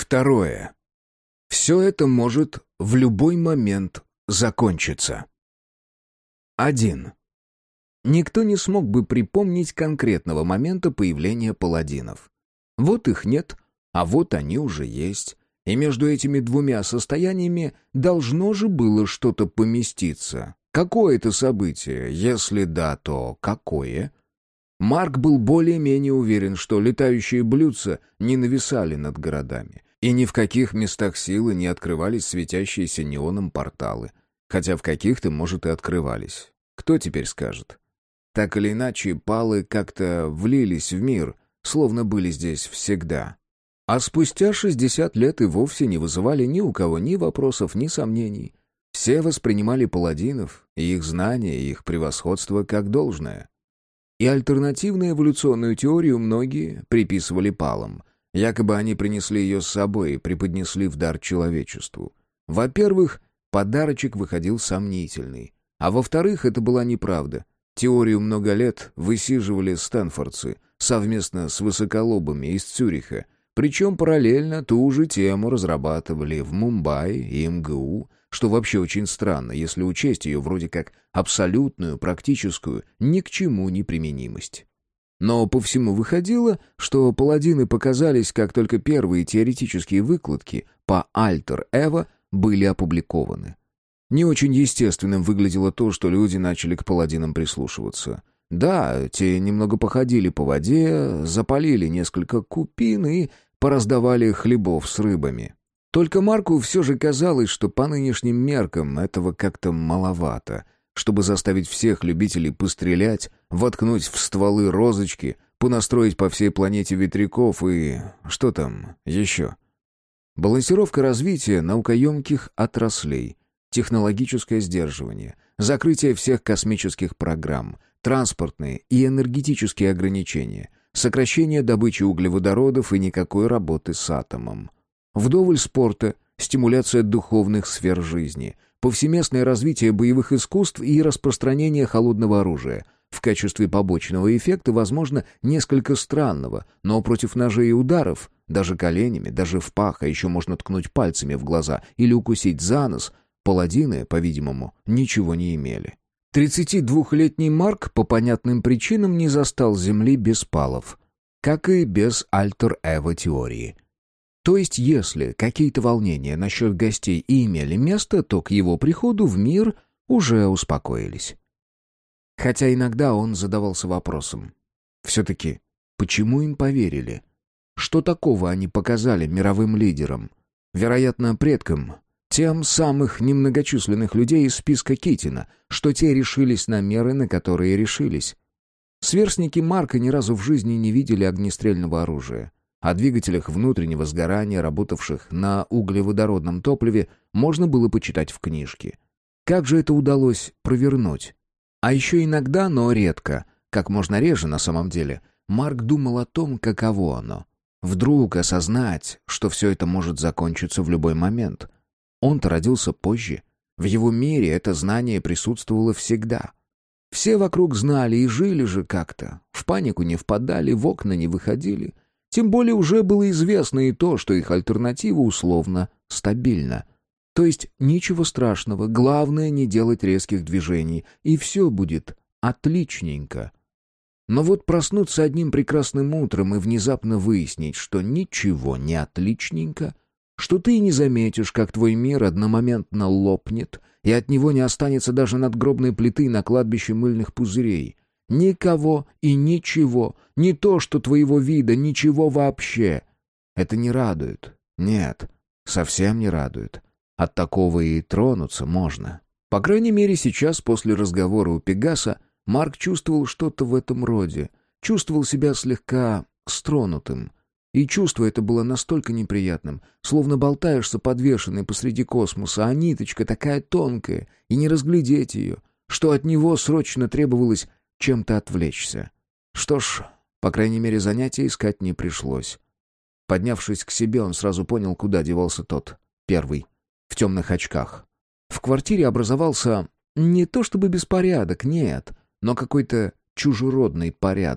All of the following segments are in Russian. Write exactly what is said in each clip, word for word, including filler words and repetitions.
Второе. Все это может в любой момент закончиться. Один. Никто не смог бы припомнить конкретного момента появления паладинов. Вот их нет, а вот они уже есть. И между этими двумя состояниями должно же было что-то поместиться. Какое это событие? Если да, то какое? Марк был более-менее уверен, что летающие блюдца не нависали над городами, и ни в каких местах силы не открывались светящиеся неоном порталы, хотя в каких-то, может, и открывались. Кто теперь скажет? Так или иначе, палы как-то влились в мир, словно были здесь всегда. А спустя шестьдесят лет и вовсе не вызывали ни у кого ни вопросов, ни сомнений. Все воспринимали паладинов, и их знания, и их превосходство как должное. И альтернативную эволюционную теорию многие приписывали палам. Якобы они принесли ее с собой и преподнесли в дар человечеству. Во-первых, подарочек выходил сомнительный. А во-вторых, это была неправда. Теорию много лет высиживали стэнфордцы совместно с высоколобами из Цюриха. Причем параллельно ту же тему разрабатывали в Мумбаи и эм гэ у, что вообще очень странно, если учесть ее вроде как абсолютную, практическую, ни к чему неприменимость. Но по всему выходило, что паладины показались, как только первые теоретические выкладки по Альтер-Эво были опубликованы. Не очень естественным выглядело то, что люди начали к паладинам прислушиваться. Да, те немного походили по воде, запалили несколько купин и пораздавали хлебов с рыбами. Только Марку все же казалось, что по нынешним меркам этого как-то маловато, чтобы заставить всех любителей пострелять, воткнуть в стволы розочки, понастроить по всей планете ветряков и... что там еще? Балансировка развития наукоемких отраслей, технологическое сдерживание, закрытие всех космических программ, транспортные и энергетические ограничения, сокращение добычи углеводородов и никакой работы с атомом. Вдоволь спорта, стимуляция духовных сфер жизни, повсеместное развитие боевых искусств и распространение холодного оружия. В качестве побочного эффекта, возможно, несколько странного, но против ножей и ударов, даже коленями, даже в пах, а еще можно ткнуть пальцами в глаза или укусить за нос, паладины, по-видимому, ничего не имели. тридцатидвухлетний Марк по понятным причинам не застал Земли без палов, как и без Альтер-Эво теории. То есть, если какие-то волнения насчет гостей и имели место, то к его приходу в мир уже успокоились. Хотя иногда он задавался вопросом. Все-таки, почему им поверили? Что такого они показали мировым лидерам? Вероятно, предкам, тем самых немногочисленных людей из списка Китина, что те решились на меры, на которые решились. Сверстники Марка ни разу в жизни не видели огнестрельного оружия. О двигателях внутреннего сгорания, работавших на углеводородном топливе, можно было почитать в книжке. Как же это удалось провернуть? А еще иногда, но редко, как можно реже на самом деле, Марк думал о том, каково оно. Вдруг осознать, что все это может закончиться в любой момент. Он-то родился позже. В его мире это знание присутствовало всегда. Все вокруг знали и жили же как-то. В панику не впадали, в окна не выходили. Тем более уже было известно и то, что их альтернатива условно стабильна. То есть ничего страшного, главное не делать резких движений, и все будет отличненько. Но вот проснуться одним прекрасным утром и внезапно выяснить, что ничего не отличненько, что ты и не заметишь, как твой мир одномоментно лопнет, и от него не останется даже надгробной плиты на кладбище мыльных пузырей. Никого и ничего, не то что твоего вида, ничего вообще. Это не радует. Нет, совсем не радует. От такого и тронуться можно. По крайней мере, сейчас, после разговора у Пегаса, Марк чувствовал что-то в этом роде. Чувствовал себя слегка стронутым. И чувство это было настолько неприятным, словно болтаешься подвешенный посреди космоса, а ниточка такая тонкая, и не разглядеть ее, что от него срочно требовалось чем-то отвлечься. Что ж, по крайней мере, занятия искать не пришлось. Поднявшись к себе, он сразу понял, куда девался тот, первый, в темных очках. В квартире образовался не то чтобы беспорядок, нет, но какой-то чужеродный порядок.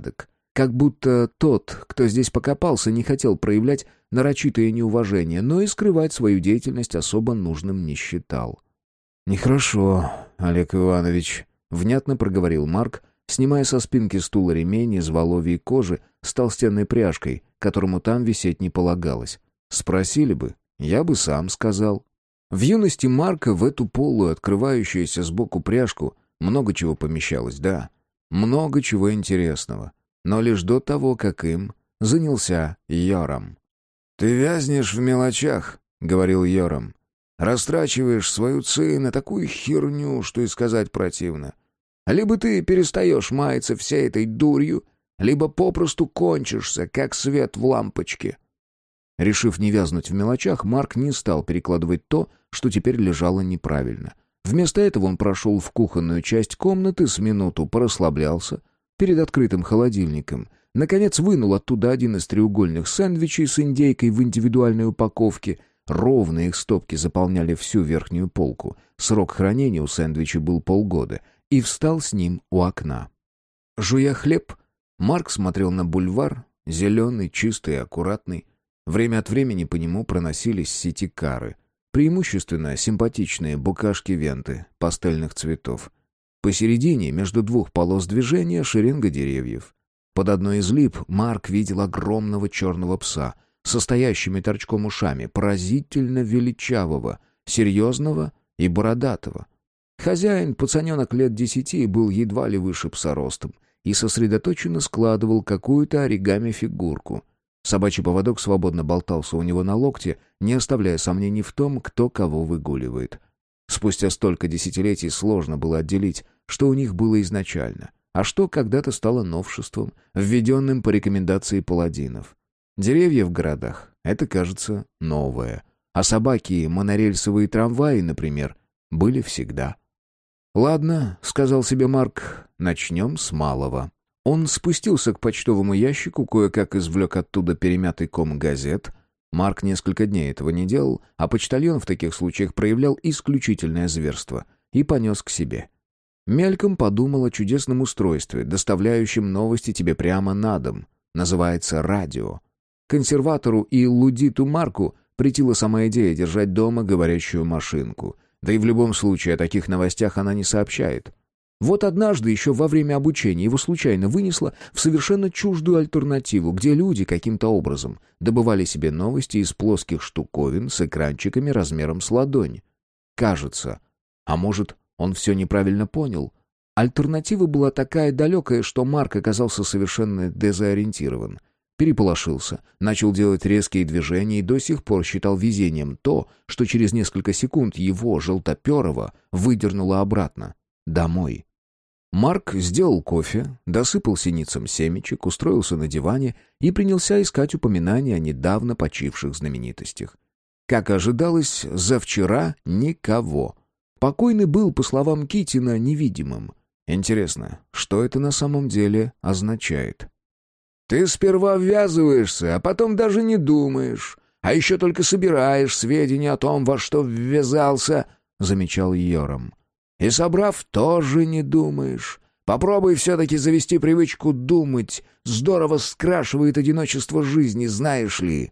Как будто тот, кто здесь покопался, не хотел проявлять нарочитое неуважение, но и скрывать свою деятельность особо нужным не считал. «Нехорошо, Олег Иванович», — внятно проговорил Марк, снимая со спинки стула ремень из воловьей кожи с толстенной пряжкой, которому там висеть не полагалось. «Спросили бы, я бы сам сказал». В юности Марка в эту полую, открывающуюся сбоку пряжку, много чего помещалось, да, много чего интересного, но лишь до того, как им занялся Йорам. «Ты вязнешь в мелочах», — говорил Йорам. «Растрачиваешь свою ци на такую херню, что и сказать противно. Либо ты перестаешь маяться всей этой дурью, либо попросту кончишься, как свет в лампочке». Решив не вязнуть в мелочах, Марк не стал перекладывать то, что теперь лежало неправильно. Вместо этого он прошел в кухонную часть комнаты, с минуту порасслаблялся перед открытым холодильником. Наконец вынул оттуда один из треугольных сэндвичей с индейкой в индивидуальной упаковке. Ровно их стопки заполняли всю верхнюю полку. Срок хранения у сэндвича был полгода. И встал с ним у окна. Жуя хлеб, Марк смотрел на бульвар, зеленый, чистый и аккуратный. Время от времени по нему проносились ситикары, преимущественно симпатичные букашки-венты пастельных цветов. Посередине, между двух полос движения, шеренга деревьев. Под одной из лип Марк видел огромного черного пса, состоящими торчком ушами, поразительно величавого, серьезного и бородатого. Хозяин, пацаненок лет десяти, был едва ли выше пса ростом и сосредоточенно складывал какую-то оригами-фигурку. Собачий поводок свободно болтался у него на локте, не оставляя сомнений в том, кто кого выгуливает. Спустя столько десятилетий сложно было отделить, что у них было изначально, а что когда-то стало новшеством, введенным по рекомендации паладинов. Деревья в городах — это, кажется, новое, а собаки и монорельсовые трамваи, например, были всегда. «Ладно», — сказал себе Марк, — «начнем с малого». Он спустился к почтовому ящику, кое-как извлек оттуда перемятый ком газет. Марк несколько дней этого не делал, а почтальон в таких случаях проявлял исключительное зверство и понес к себе. Мельком подумал о чудесном устройстве, доставляющем новости тебе прямо на дом. Называется радио. Консерватору и лудиту Марку претила сама идея держать дома говорящую машинку. Да и в любом случае о таких новостях она не сообщает. Вот однажды, еще во время обучения, его случайно вынесло в совершенно чуждую альтернативу, где люди каким-то образом добывали себе новости из плоских штуковин с экранчиками размером с ладонь. Кажется, а может, он все неправильно понял. Альтернатива была такая далекая, что Марк оказался совершенно дезориентирован. Переполошился, начал делать резкие движения и до сих пор считал везением то, что через несколько секунд его, желтоперого, выдернуло обратно. Домой. Марк сделал кофе, досыпал синицам семечек, устроился на диване и принялся искать упоминания о недавно почивших знаменитостях. Как ожидалось, за вчера никого. Покойный был, по словам Китина, невидимым. Интересно, что это на самом деле означает? «Ты сперва ввязываешься, а потом даже не думаешь, а еще только собираешь сведения о том, во что ввязался», — замечал Йорам. «И собрав, тоже не думаешь. Попробуй все-таки завести привычку думать. Здорово скрашивает одиночество жизни, знаешь ли».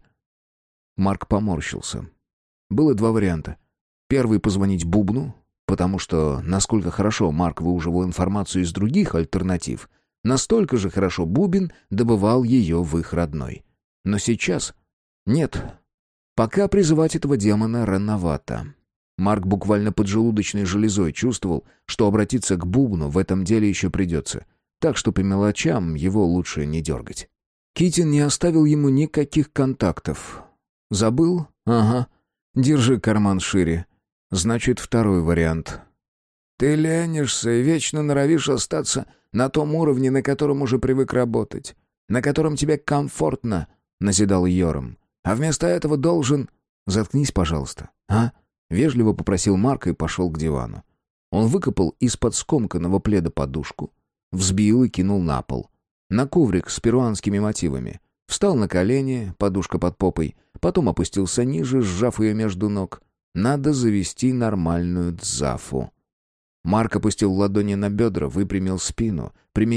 Марк поморщился. Было два варианта. Первый — позвонить Бубну, потому что, насколько хорошо Марк выуживал информацию из других альтернатив, настолько же хорошо Бубен добывал ее в их родной. Но сейчас... Нет, пока призывать этого демона рановато. Марк буквально поджелудочной железой чувствовал, что обратиться к Бубну в этом деле еще придется, так что по мелочам его лучше не дергать. Китин не оставил ему никаких контактов. Забыл? Ага. Держи карман шире. Значит, второй вариант. «Ты ленишься и вечно норовишь остаться на том уровне, на котором уже привык работать, на котором тебе комфортно», — назидал Йорам. «А вместо этого должен...» «Заткнись, пожалуйста, а?» — вежливо попросил Марк и пошел к дивану. Он выкопал из-под скомканного пледа подушку, взбил и кинул на пол. На коврик с перуанскими мотивами. Встал на колени, подушка под попой, потом опустился ниже, сжав ее между ног. Надо завести нормальную дзафу. Марк опустил ладони на бедра, выпрямил спину, применив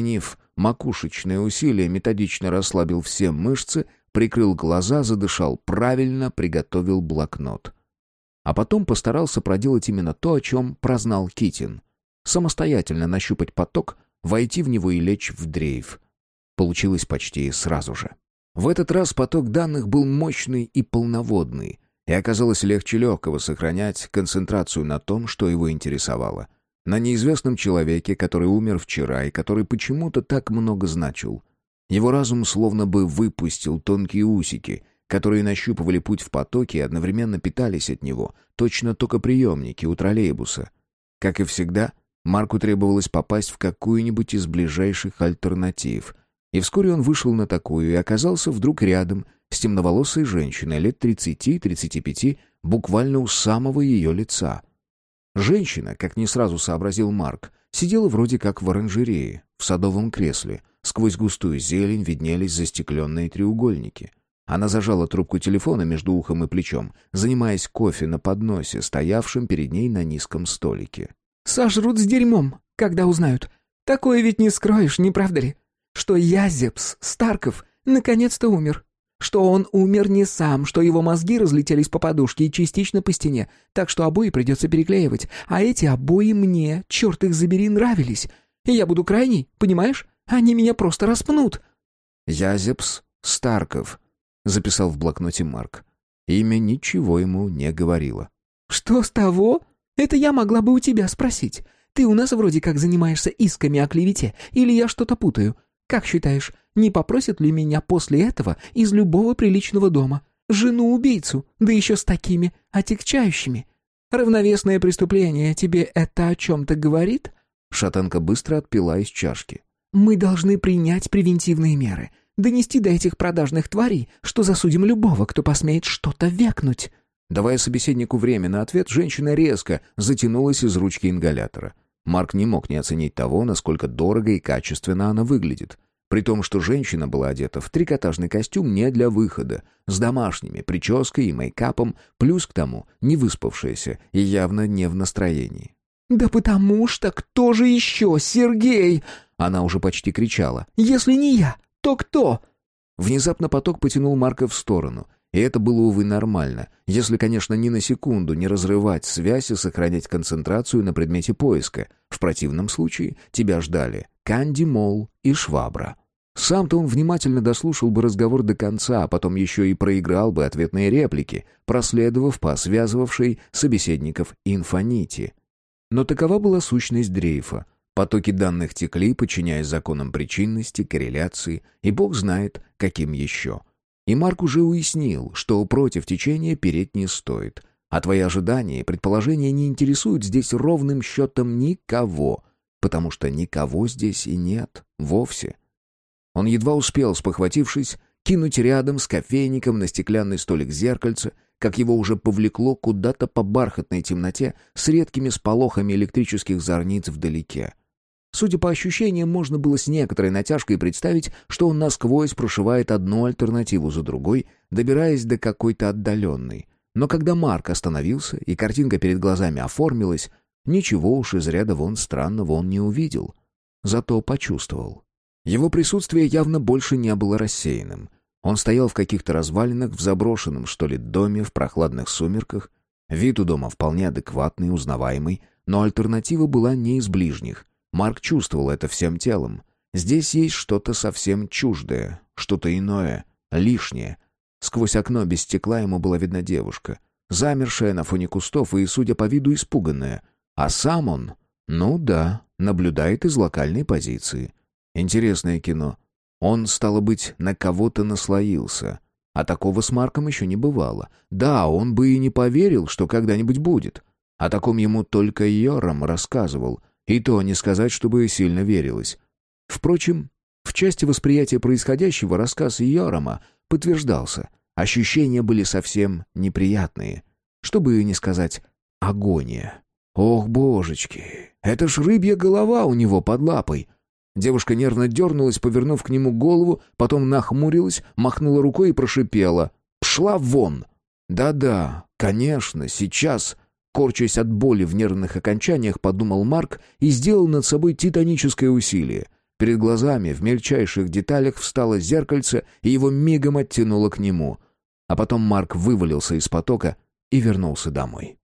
макушечное усилие, методично расслабил все мышцы, прикрыл глаза, задышал правильно, приготовил блокнот. А потом постарался проделать именно то, о чем прознал Китин. Самостоятельно нащупать поток, войти в него и лечь в дрейф. Получилось почти сразу же. В этот раз поток данных был мощный и полноводный, и оказалось легче легкого сохранять концентрацию на том, что его интересовало. На неизвестном человеке, который умер вчера и который почему-то так много значил. Его разум словно бы выпустил тонкие усики, которые нащупывали путь в потоке и одновременно питались от него, точно токоприемники у троллейбуса. Как и всегда, Марку требовалось попасть в какую-нибудь из ближайших альтернатив. И вскоре он вышел на такую и оказался вдруг рядом с темноволосой женщиной лет тридцати-тридцати пяти, буквально у самого ее лица. Женщина, как не сразу сообразил Марк, сидела вроде как в оранжерее, в садовом кресле. Сквозь густую зелень виднелись застекленные треугольники. Она зажала трубку телефона между ухом и плечом, занимаясь кофе на подносе, стоявшем перед ней на низком столике. «Сожрут с дерьмом, когда узнают. Такое ведь не скроешь, не правда ли? Что Язепс Старков наконец-то умер. Что он умер не сам, что его мозги разлетелись по подушке и частично по стене, так что обои придется переклеивать. А эти обои мне, черт их забери, нравились. И я буду крайней, понимаешь? Они меня просто распнут». «Язепс Старков», — записал в блокноте Марк. Имя ничего ему не говорило. «Что с того? Это я могла бы у тебя спросить. Ты у нас вроде как занимаешься исками о клевете, или я что-то путаю? Как считаешь, не попросят ли меня после этого из любого приличного дома? Жену-убийцу, да еще с такими отягчающими. Равновесное преступление тебе это о чем-то говорит?» Шатенка быстро отпила из чашки. «Мы должны принять превентивные меры, донести до этих продажных тварей, что засудим любого, кто посмеет что-то вякнуть». Давая собеседнику время на ответ, женщина резко затянулась из ручки ингалятора. Марк не мог не оценить того, насколько дорого и качественно она выглядит. При том, что женщина была одета в трикотажный костюм не для выхода, с домашними прической и мейкапом, плюс к тому не выспавшаяся и явно не в настроении. «Да потому что кто же еще, Сергей?» Она уже почти кричала. «Если не я, то кто?» Внезапно поток потянул Марка в сторону. И это было, увы, нормально, если, конечно, ни на секунду не разрывать связь и сохранять концентрацию на предмете поиска. В противном случае тебя ждали Канди Молл и Швабра. Сам-то он внимательно дослушал бы разговор до конца, а потом еще и проиграл бы ответные реплики, проследовав по связывавшей собеседников инфонити. Но такова была сущность дрейфа. Потоки данных текли, подчиняясь законам причинности, корреляции, и бог знает, каким еще. И Марк уже уяснил, что против течения переть не стоит. А твои ожидания и предположения не интересуют здесь ровным счетом никого, потому что никого здесь и нет вовсе. Он едва успел, спохватившись, кинуть рядом с кофейником на стеклянный столик зеркальце, как его уже повлекло куда-то по бархатной темноте с редкими сполохами электрических зорниц вдалеке. Судя по ощущениям, можно было с некоторой натяжкой представить, что он насквозь прошивает одну альтернативу за другой, добираясь до какой-то отдаленной. Но когда Марк остановился и картинка перед глазами оформилась, ничего уж из ряда вон странного он не увидел. Зато почувствовал. Его присутствие явно больше не было рассеянным. Он стоял в каких-то развалинах, в заброшенном, что ли, доме в прохладных сумерках. Вид у дома вполне адекватный, узнаваемый, но альтернатива была не из ближних. Марк чувствовал это всем телом. Здесь есть что-то совсем чуждое, что-то иное, лишнее. Сквозь окно без стекла ему была видна девушка, замершая на фоне кустов и, судя по виду, испуганная. А сам он, ну да, наблюдает из локальной позиции. Интересное кино. Он, стало быть, на кого-то наслоился. А такого с Марком еще не бывало. Да, он бы и не поверил, что когда-нибудь будет. О таком ему только Йорам рассказывал. И то не сказать, чтобы сильно верилось. Впрочем, в части восприятия происходящего рассказ Йорама подтверждался. Ощущения были совсем неприятные. Чтобы не сказать агония. Ох, божечки, это ж рыбья голова у него под лапой. Девушка нервно дернулась, повернув к нему голову, потом нахмурилась, махнула рукой и прошипела: «Пшла вон!» «Да-да, конечно, сейчас...» Корчась от боли в нервных окончаниях, подумал Марк и сделал над собой титаническое усилие. Перед глазами в мельчайших деталях встало зеркальце, и его мигом оттянуло к нему. А потом Марк вывалился из потока и вернулся домой.